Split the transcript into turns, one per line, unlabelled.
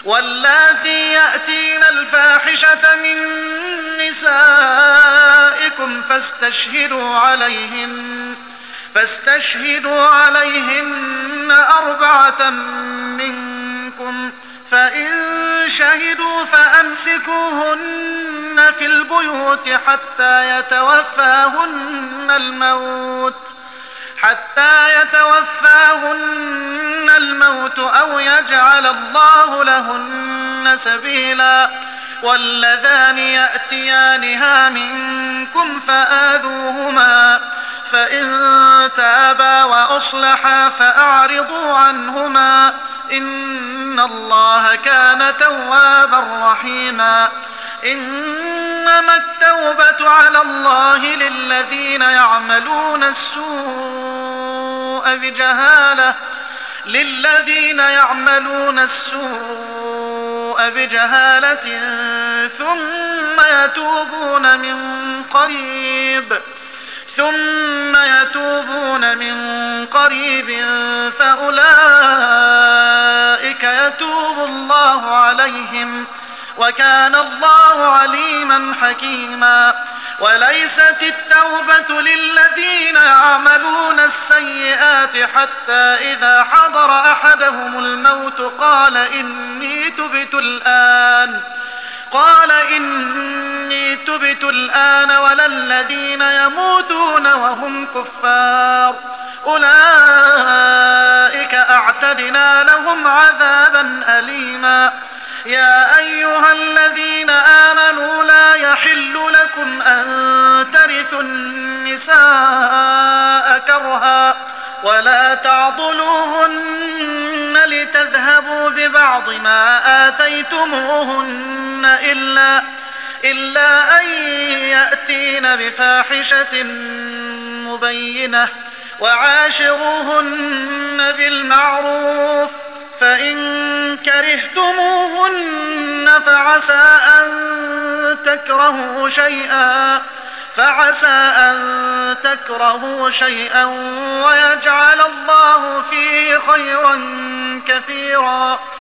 واللاتي يأتين الفاحشة من نسائكم فاستشهدوا عليهن 4 منكم، فإن شهدوا فأمسكوهن في البيوت حتى يتوفاهن الموت أو يجعل الله لهن سبيلا. واللذان يأتيانها منكم فآذوهما، فإن تابا وأصلحا فأعرضوا عنهما، إن الله كان توابا رحيما. إنما التوبة على الله للذين يعملون السوء بجهالة ثم يتوبون من قريب فأولئك يتوب الله عليهم، وكان الله عليما حكيما. وليست التوبة للذين يعملون السيئات حتى إذا حضر أحدهم الموت قال إني تبت الآن، ولا الذين يموتون وهم كفار، أولئك أعتدنا لهم عذابا أليما. يا أيها الذين آمنوا لا يحل لكم أن ترثوا النساء كرها، ولا تعضلوهن لتذهبوا ببعض ما آتيتموهن إلا أن يأتين بفاحشة مبينة، وعاشروهن بالمعروف، فإن كرهتموهن فعسى أن تكرهوا شيئا ويجعل الله فيه خيرا كثيرا.